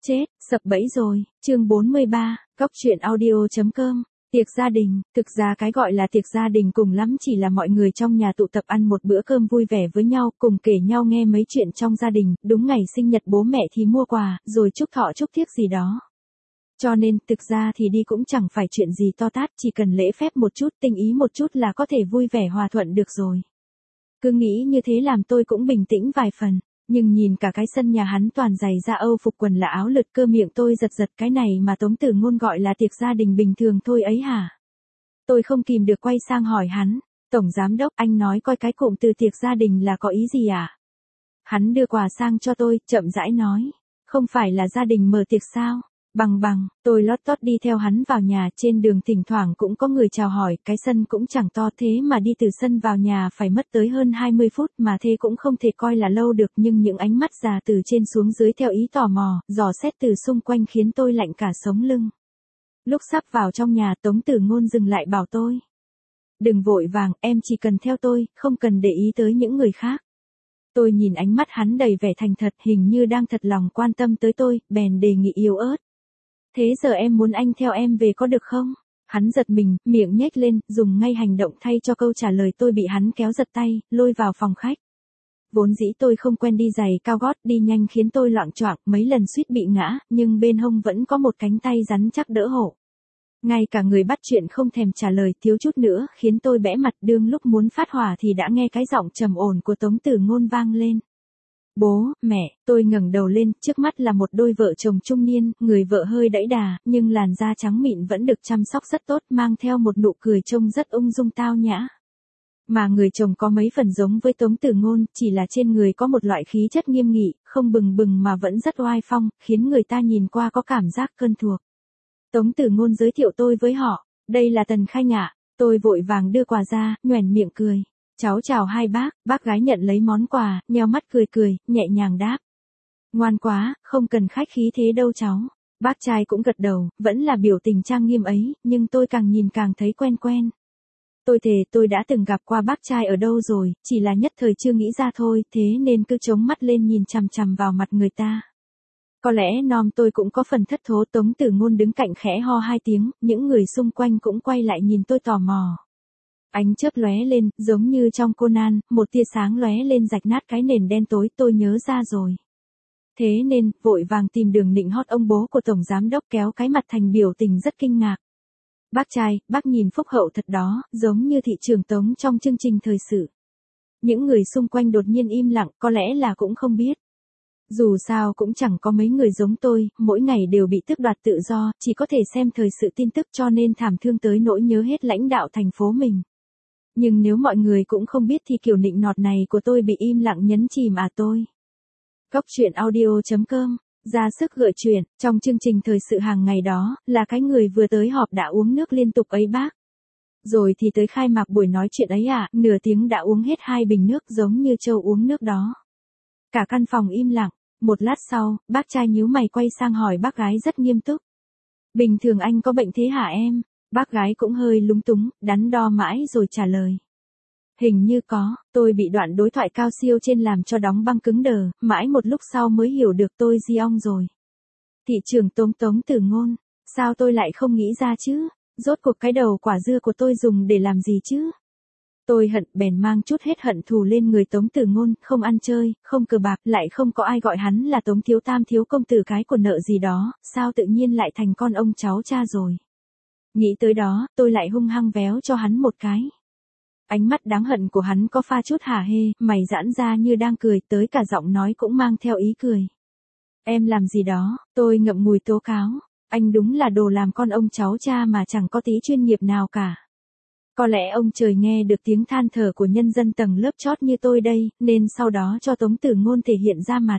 Chết, sập bẫy rồi, chương 43, Góc truyện audio.com. Tiệc gia đình, thực ra cái gọi là tiệc gia đình cùng lắm chỉ là mọi người trong nhà tụ tập ăn một bữa cơm vui vẻ với nhau, cùng kể nhau nghe mấy chuyện trong gia đình, đúng ngày sinh nhật bố mẹ thì mua quà, rồi chúc thọ chúc thiếc gì đó. Cho nên, thực ra thì đi cũng chẳng phải chuyện gì to tát, chỉ cần lễ phép một chút, tinh ý một chút là có thể vui vẻ hòa thuận được rồi. Cứ nghĩ như thế làm tôi cũng bình tĩnh vài phần. Nhưng nhìn cả cái sân nhà hắn toàn giày da Âu phục quần là áo lượt cơ, miệng tôi giật giật, cái này mà Tống Tử Ngôn gọi là tiệc gia đình bình thường thôi ấy hả? Tôi không kìm được quay sang hỏi hắn, Tổng Giám Đốc, anh nói coi cái cụm từ tiệc gia đình là có ý gì à? Hắn đưa quà sang cho tôi, chậm rãi nói, không phải là gia đình mở tiệc sao? Bằng, tôi lót tót đi theo hắn vào nhà, trên đường thỉnh thoảng cũng có người chào hỏi, cái sân cũng chẳng to thế mà đi từ sân vào nhà phải mất tới hơn 20 phút mà thế cũng không thể coi là lâu được, nhưng những ánh mắt già từ trên xuống dưới theo ý tò mò, dò xét từ xung quanh khiến tôi lạnh cả sống lưng. Lúc sắp vào trong nhà, Tống Tử Ngôn dừng lại bảo tôi. Đừng vội vàng, em chỉ cần theo tôi, không cần để ý tới những người khác. Tôi nhìn ánh mắt hắn đầy vẻ thành thật, hình như đang thật lòng quan tâm tới tôi, bèn đề nghị yếu ớt. Thế giờ em muốn anh theo em về có được không? Hắn giật mình, miệng nhếch lên, dùng ngay hành động thay cho câu trả lời tôi, bị hắn kéo giật tay, lôi vào phòng khách. Vốn dĩ tôi không quen đi giày cao gót, đi nhanh khiến tôi loạng choạng, mấy lần suýt bị ngã, nhưng bên hông vẫn có một cánh tay rắn chắc đỡ hộ. Ngay cả người bắt chuyện không thèm trả lời, thiếu chút nữa khiến tôi bẽ mặt, đương lúc muốn phát hỏa thì đã nghe cái giọng trầm ổn của Tống Tử Ngôn vang lên. Bố, mẹ, tôi ngẩng đầu lên, trước mắt là một đôi vợ chồng trung niên, người vợ hơi đẫy đà, nhưng làn da trắng mịn vẫn được chăm sóc rất tốt, mang theo một nụ cười trông rất ung dung tao nhã. Mà người chồng có mấy phần giống với Tống Tử Ngôn, chỉ là trên người có một loại khí chất nghiêm nghị, không bừng bừng mà vẫn rất oai phong, khiến người ta nhìn qua có cảm giác quen thuộc. Tống Tử Ngôn giới thiệu tôi với họ, đây là Tần Khanh ạ. Tôi vội vàng đưa quà ra, nhoẻn miệng cười. Cháu chào hai bác gái nhận lấy món quà, nheo mắt cười, nhẹ nhàng đáp. Ngoan quá, không cần khách khí thế đâu cháu. Bác trai cũng gật đầu, vẫn là biểu tình trang nghiêm ấy, nhưng tôi càng nhìn càng thấy quen. Tôi thề tôi đã từng gặp qua bác trai ở đâu rồi, chỉ là nhất thời chưa nghĩ ra thôi, thế nên cứ chống mắt lên nhìn chằm chằm vào mặt người ta. Có lẽ tôi cũng có phần thất thố. Tống Tử Ngôn đứng cạnh khẽ ho hai tiếng, những người xung quanh cũng quay lại nhìn tôi tò mò. Ánh chớp lóe lên, giống như trong Conan, một tia sáng lóe lên rạch nát cái nền đen tối, tôi nhớ ra rồi. Thế nên, vội vàng tìm đường nịnh hót ông bố của Tổng Giám Đốc, kéo cái mặt thành biểu tình rất kinh ngạc. Bác trai, bác nhìn phúc hậu thật đó, giống như thị trưởng Tống trong chương trình thời sự. Những người xung quanh đột nhiên im lặng, có lẽ là cũng không biết. Dù sao cũng chẳng có mấy người giống tôi, mỗi ngày đều bị tước đoạt tự do, chỉ có thể xem thời sự tin tức, cho nên thảm thương tới nỗi nhớ hết lãnh đạo thành phố mình. Nhưng nếu mọi người cũng không biết thì kiểu nịnh nọt này của tôi bị im lặng nhấn chìm tôi. Góc truyện audio.com, ra sức gợi chuyện, trong chương trình thời sự hàng ngày đó, là cái người vừa tới họp đã uống nước liên tục ấy bác. Rồi thì tới khai mạc buổi nói chuyện ấy nửa tiếng đã uống hết 2 bình nước giống như trâu uống nước đó. Cả căn phòng im lặng, một lát sau, bác trai nhíu mày quay sang hỏi bác gái rất nghiêm túc. Bình thường anh có bệnh thế hả em? Bác gái cũng hơi lúng túng, đắn đo mãi rồi trả lời. Hình như có, tôi bị đoạn đối thoại cao siêu trên làm cho đóng băng cứng đờ, mãi một lúc sau mới hiểu được tôi di ong rồi. Thị trưởng Tống Tử Ngôn, sao tôi lại không nghĩ ra chứ? Rốt cuộc cái đầu quả dưa của tôi dùng để làm gì chứ? Tôi hận bèn mang chút hết hận thù lên người Tống Tử Ngôn, không ăn chơi, không cờ bạc, lại không có ai gọi hắn là Tống Thiếu Tam thiếu công tử cái của nợ gì đó, sao tự nhiên lại thành con ông cháu cha rồi. Nghĩ tới đó, tôi lại hung hăng véo cho hắn một cái. Ánh mắt đáng hận của hắn có pha chút hả hê, mày giãn ra như đang cười, tới cả giọng nói cũng mang theo ý cười. Em làm gì đó, tôi ngậm ngùi tố cáo, anh đúng là đồ làm con ông cháu cha mà chẳng có tí chuyên nghiệp nào cả. Có lẽ ông trời nghe được tiếng than thở của nhân dân tầng lớp chót như tôi đây, nên sau đó cho Tống Tử Ngôn thể hiện ra mặt.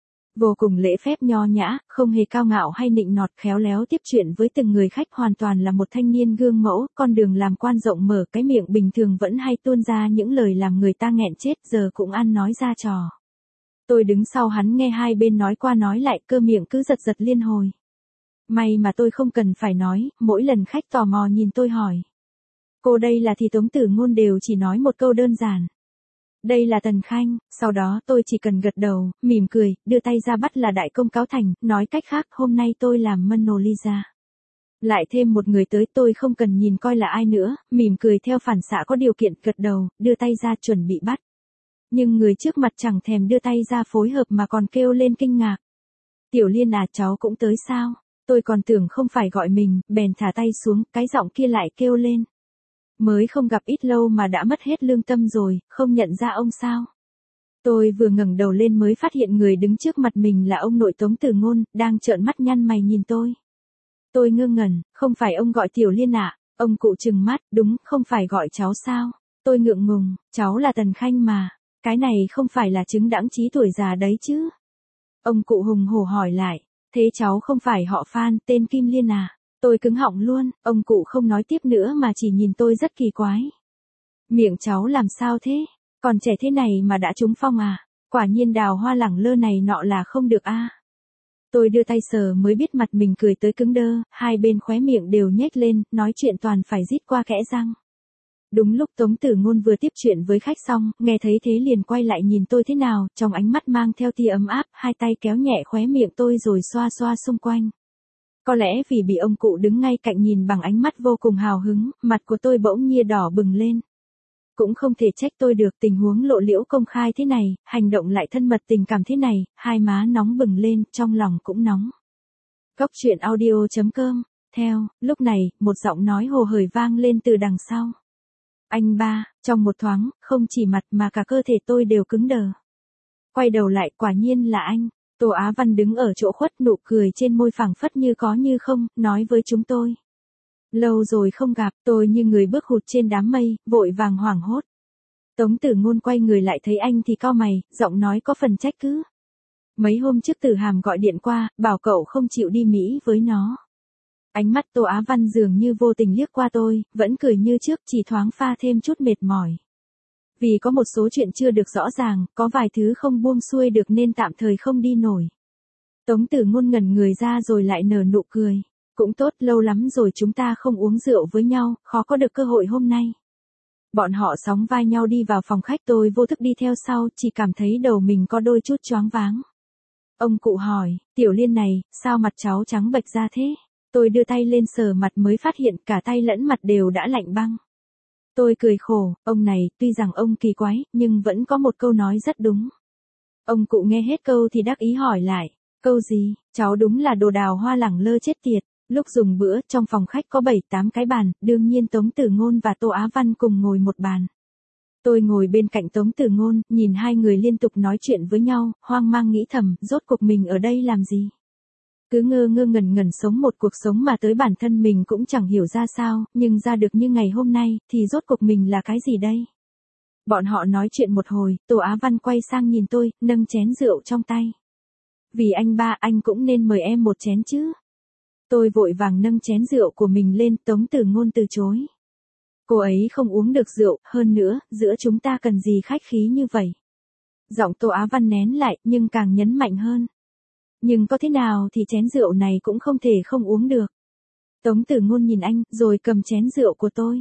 Vô cùng lễ phép nho nhã, không hề cao ngạo hay nịnh nọt, khéo léo tiếp chuyện với từng người khách, hoàn toàn là một thanh niên gương mẫu, con đường làm quan rộng mở, cái miệng bình thường vẫn hay tuôn ra những lời làm người ta nghẹn chết, giờ cũng ăn nói ra trò. Tôi đứng sau hắn nghe hai bên nói qua nói lại, cơ miệng cứ giật giật liên hồi. May mà tôi không cần phải nói, mỗi lần khách tò mò nhìn tôi hỏi. Cô đây là thì Tống Tử Ngôn đều chỉ nói một câu đơn giản. Đây là Tần Khanh, sau đó tôi chỉ cần gật đầu, mỉm cười, đưa tay ra bắt là đại công cáo thành, nói cách khác hôm nay tôi làm Mona Lisa. Lại thêm một người tới tôi không cần nhìn coi là ai nữa, mỉm cười theo phản xạ có điều kiện gật đầu, đưa tay ra chuẩn bị bắt. Nhưng người trước mặt chẳng thèm đưa tay ra phối hợp mà còn kêu lên kinh ngạc. Tiểu Liên à, cháu cũng tới sao? Tôi còn tưởng không phải gọi mình, bèn thả tay xuống, cái giọng kia lại kêu lên. Mới không gặp ít lâu mà đã mất hết lương tâm rồi, không nhận ra ông sao? Tôi vừa ngẩng đầu lên mới phát hiện người đứng trước mặt mình là ông nội Tống Tử Ngôn, đang trợn mắt nhăn mày nhìn tôi. Tôi ngơ ngẩn, không phải ông gọi Tiểu Liên ạ? Ông cụ trừng mắt, đúng, không phải gọi cháu sao? Tôi ngượng ngùng, cháu là Tần Khanh mà, cái này không phải là chứng đãng trí tuổi già đấy chứ? Ông cụ hùng hổ hỏi lại, thế cháu không phải họ Phan, tên Kim Liên à? Tôi cứng họng luôn, ông cụ không nói tiếp nữa mà chỉ nhìn tôi rất kỳ quái. Miệng cháu làm sao thế? Còn trẻ thế này mà đã trúng phong à? Quả nhiên đào hoa lẳng lơ này nọ là không được a. Tôi đưa tay sờ mới biết mặt mình cười tới cứng đơ, hai bên khóe miệng đều nhếch lên, nói chuyện toàn phải rít qua kẽ răng. Đúng lúc Tống Tử Ngôn vừa tiếp chuyện với khách xong, nghe thấy thế liền quay lại nhìn tôi thế nào, trong ánh mắt mang theo tia ấm áp, hai tay kéo nhẹ khóe miệng tôi rồi xoa xoa xung quanh. Có lẽ vì bị ông cụ đứng ngay cạnh nhìn bằng ánh mắt vô cùng hào hứng, mặt của tôi bỗng nhiên đỏ bừng lên. Cũng không thể trách tôi được, tình huống lộ liễu công khai thế này, hành động lại thân mật tình cảm thế này, hai má nóng bừng lên, trong lòng cũng nóng. Góc truyện audio.com. Theo, lúc này, một giọng nói hồ hởi vang lên từ đằng sau. Anh ba, trong một thoáng, không chỉ mặt mà cả cơ thể tôi đều cứng đờ. Quay đầu lại, quả nhiên là anh. Tô Á Văn đứng ở chỗ khuất, nụ cười trên môi phảng phất như có như không, nói với chúng tôi. Lâu rồi không gặp, tôi như người bước hụt trên đám mây, vội vàng hoảng hốt. Tống Tử Ngôn quay người lại thấy anh thì cau mày, giọng nói có phần trách cứ. Mấy hôm trước Tử Hàm gọi điện qua, bảo cậu không chịu đi Mỹ với nó. Ánh mắt Tô Á Văn dường như vô tình liếc qua tôi, vẫn cười như trước, chỉ thoáng pha thêm chút mệt mỏi. Vì có một số chuyện chưa được rõ ràng, có vài thứ không buông xuôi được nên tạm thời không đi nổi. Tống Tử Ngôn ngẩn người ra rồi lại nở nụ cười. Cũng tốt, lâu lắm rồi chúng ta không uống rượu với nhau, khó có được cơ hội hôm nay. Bọn họ sóng vai nhau đi vào phòng khách, tôi vô thức đi theo sau, chỉ cảm thấy đầu mình có đôi chút choáng váng. Ông cụ hỏi, Tiểu Liên này, sao mặt cháu trắng bệch ra thế? Tôi đưa tay lên sờ mặt mới phát hiện cả tay lẫn mặt đều đã lạnh băng. Tôi cười khổ, ông này, tuy rằng ông kỳ quái, nhưng vẫn có một câu nói rất đúng. Ông cụ nghe hết câu thì đắc ý hỏi lại, câu gì? Cháu đúng là đồ đào hoa lẳng lơ chết tiệt. Lúc dùng bữa, trong phòng khách có 7-8 cái bàn, đương nhiên Tống Tử Ngôn và Tô Á Văn cùng ngồi một bàn. Tôi ngồi bên cạnh Tống Tử Ngôn, nhìn hai người liên tục nói chuyện với nhau, hoang mang nghĩ thầm, rốt cuộc mình ở đây làm gì? Cứ ngơ ngơ ngẩn ngẩn sống một cuộc sống mà tới bản thân mình cũng chẳng hiểu ra sao, nhưng ra được như ngày hôm nay, thì rốt cuộc mình là cái gì đây? Bọn họ nói chuyện một hồi, Tô Á Văn quay sang nhìn tôi, nâng chén rượu trong tay. Vì anh ba, anh cũng nên mời em một chén chứ. Tôi vội vàng nâng chén rượu của mình lên, Tống Tử Ngôn từ chối. Cô ấy không uống được rượu, hơn nữa, giữa chúng ta cần gì khách khí như vậy. Giọng Tô Á Văn nén lại, nhưng càng nhấn mạnh hơn. Nhưng có thế nào thì chén rượu này cũng không thể không uống được. Tống Tử Ngôn nhìn anh, rồi cầm chén rượu của tôi.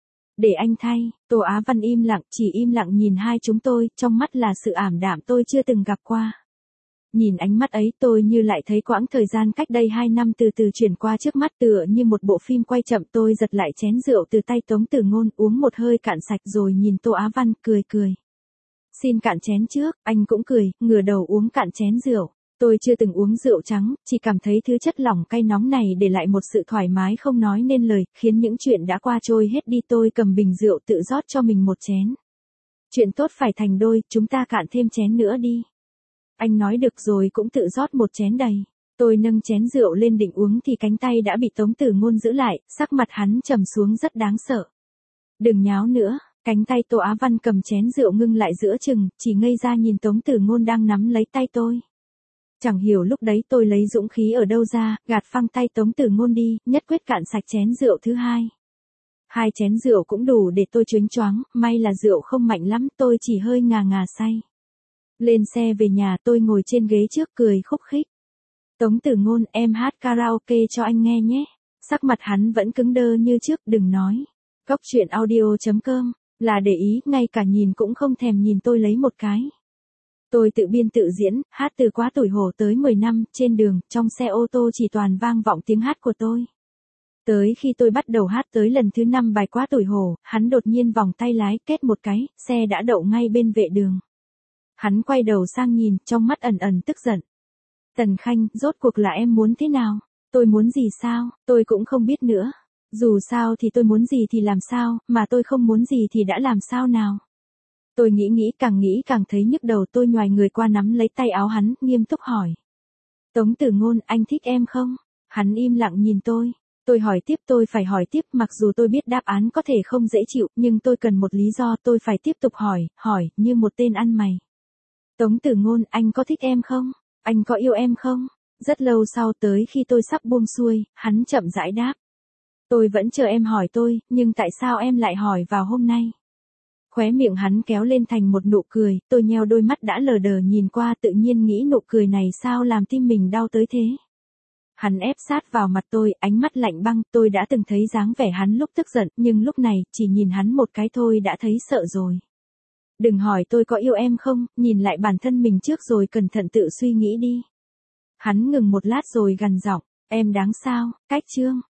Để anh thay, Tô Á Văn im lặng, chỉ im lặng nhìn hai chúng tôi, trong mắt là sự ảm đạm tôi chưa từng gặp qua. Nhìn ánh mắt ấy tôi như lại thấy quãng thời gian cách đây 2 năm từ từ chuyển qua trước mắt tựa như một bộ phim quay chậm. Tôi giật lại chén rượu từ tay Tống Tử Ngôn, uống một hơi cạn sạch rồi nhìn Tô Á Văn, cười cười. Xin cạn chén trước, anh cũng cười, ngửa đầu uống cạn chén rượu. Tôi chưa từng uống rượu trắng, chỉ cảm thấy thứ chất lỏng cay nóng này để lại một sự thoải mái không nói nên lời, khiến những chuyện đã qua trôi hết đi. Tôi cầm bình rượu tự rót cho mình một chén. Chuyện tốt phải thành đôi, chúng ta cạn thêm chén nữa đi. Anh nói được rồi cũng tự rót một chén đầy. Tôi nâng chén rượu lên định uống thì cánh tay đã bị Tống Tử Ngôn giữ lại, sắc mặt hắn trầm xuống rất đáng sợ. Đừng nháo nữa, cánh tay Tô Á Văn cầm chén rượu ngưng lại giữa chừng, chỉ ngây ra nhìn Tống Tử Ngôn đang nắm lấy tay tôi. Chẳng hiểu lúc đấy tôi lấy dũng khí ở đâu ra, gạt phăng tay Tống Tử Ngôn đi, nhất quyết cạn sạch chén rượu thứ hai. 2 chén rượu cũng đủ để tôi choáng choáng, may là rượu không mạnh lắm, tôi chỉ hơi ngà ngà say. Lên xe về nhà tôi ngồi trên ghế trước cười khúc khích. Tống Tử Ngôn, em hát karaoke cho anh nghe nhé. Sắc mặt hắn vẫn cứng đơ như trước, đừng nói. Góc truyện audio.com Là để ý, ngay cả nhìn cũng không thèm nhìn tôi lấy một cái. Tôi tự biên tự diễn, hát từ Quá Tuổi Hổ tới 10 năm, trên đường, trong xe ô tô chỉ toàn vang vọng tiếng hát của tôi. Tới khi tôi bắt đầu hát tới lần thứ 5 bài Quá Tuổi Hổ, hắn đột nhiên vòng tay lái, két một cái, xe đã đậu ngay bên vệ đường. Hắn quay đầu sang nhìn, trong mắt ẩn ẩn tức giận. Tần Khanh, rốt cuộc là em muốn thế nào? Tôi muốn gì sao? Tôi cũng không biết nữa. Dù sao thì tôi muốn gì thì làm sao, mà tôi không muốn gì thì đã làm sao nào? Tôi nghĩ càng thấy nhức đầu, tôi nhoài người qua nắm lấy tay áo hắn, nghiêm túc hỏi. Tống Tử Ngôn, anh thích em không? Hắn im lặng nhìn tôi. Tôi hỏi tiếp, tôi phải hỏi tiếp, mặc dù tôi biết đáp án có thể không dễ chịu, nhưng tôi cần một lý do, tôi phải tiếp tục hỏi, như một tên ăn mày. Tống Tử Ngôn, anh có thích em không? Anh có yêu em không? Rất lâu sau, tới khi tôi sắp buông xuôi, hắn chậm rãi đáp. Tôi vẫn chờ em hỏi tôi, nhưng tại sao em lại hỏi vào hôm nay? Khóe miệng hắn kéo lên thành một nụ cười, tôi nheo đôi mắt đã lờ đờ nhìn qua, tự nhiên nghĩ nụ cười này sao làm tim mình đau tới thế. Hắn ép sát vào mặt tôi, ánh mắt lạnh băng, tôi đã từng thấy dáng vẻ hắn lúc tức giận, nhưng lúc này, chỉ nhìn hắn một cái thôi đã thấy sợ rồi. Đừng hỏi tôi có yêu em không, nhìn lại bản thân mình trước rồi cẩn thận tự suy nghĩ đi. Hắn ngừng một lát rồi gằn giọng, em đáng sao, Cách Trương.